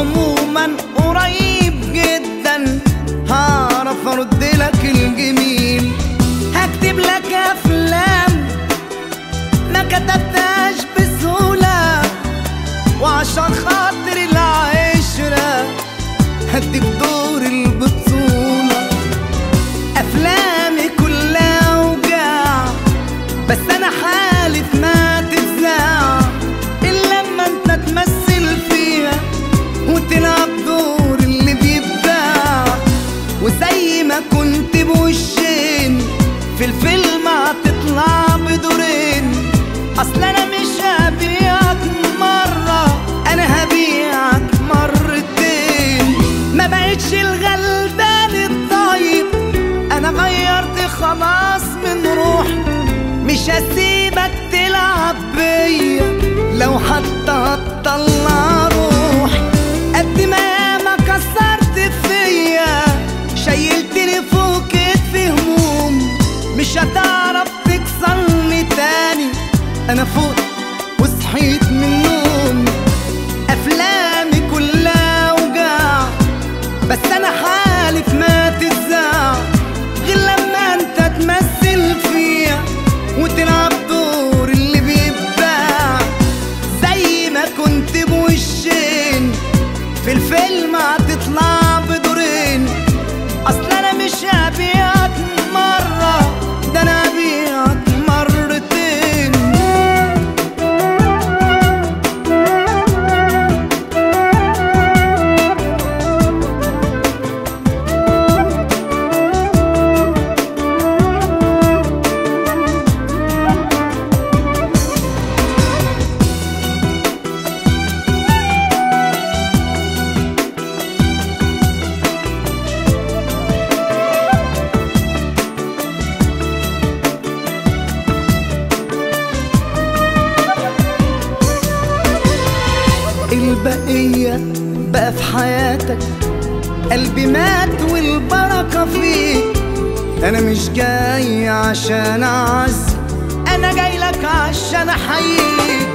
عموما قريب جدا هعرف ارد لك الجميل. هكتب لك افلام ما كتبتهاش بسهولة، وعشان خاطر العشرة هديك دور البطولة. افلامي كلها وجع بس انا حالف ما تتذاع الا لما انت تمثل فيها وتلعب دور اللي بيبدع. وزي ما كنت بوشين في الفيلم هتطلع بدورين. اصل انا مش هبيعك مرة، انا هبيعك مرتين. ما بقتش الغلبان الطيب، انا غيرت خلاص من روحي. مش هسيبك تلعب بيا لو حتى هتطلع روحي. قد ما ياما كسرت فيا شيلتني فوق كتفي هموم، مش هتعرف تكسرني تاني. انا فوق وصحيت من النوم. افلامي كلها وجع بس انا حالف ما تتذاع غير لما انت تمثل فيها وتلعب دور اللي بيبدع. زي ما كنت بوشين في الفيلم هتطلع بدورين. اصل انا مش هبيعك مرة، ده انا هبيعك مرتين. البقية بقى في حياتك، قلبي مات والبركة فيك. أنا مش جاي عشان أعز، أنا جاي لك عشان أحييك.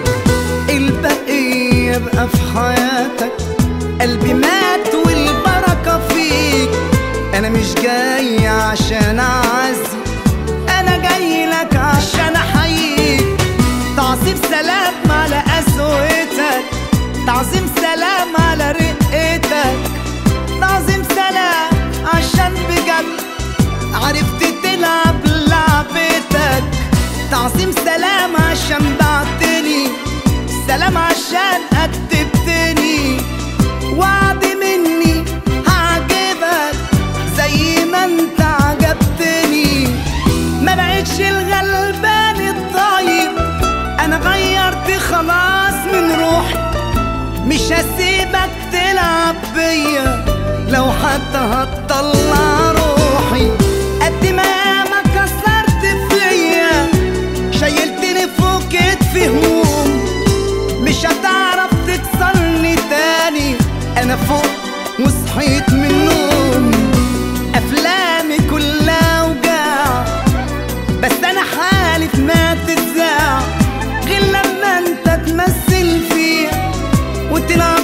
البقية بقى في حياتك، قلبي مات والبركة فيك. أنا مش جاي عشان أعز، أنا جاي لك عشان أحييك. تعظيم سلام على قسوتك، تعظيم سلام على رقتك، تعظيم سلام عشان بجد عرفت تلعب لعبتك. تعظيم سلام عشان بعتني، سلام عشان أدبتني. وعد مني هعجبك زي ما انت عجبتني. ما بقتش الغلبان الطيب، انا غيرت خلاص من روحي. مش هسيبك تلعب بيا لو حتى هتطلع روحي. قد ما ياما كسرت فيا شيلتني فوق كتفي هموم، مش هتعرف تكسرني تاني. انا فوق وصحيت من النوم. افلامي كلها وجع بس انا حالف ما تتذاع غير لما انت تمثل فيها وتلعب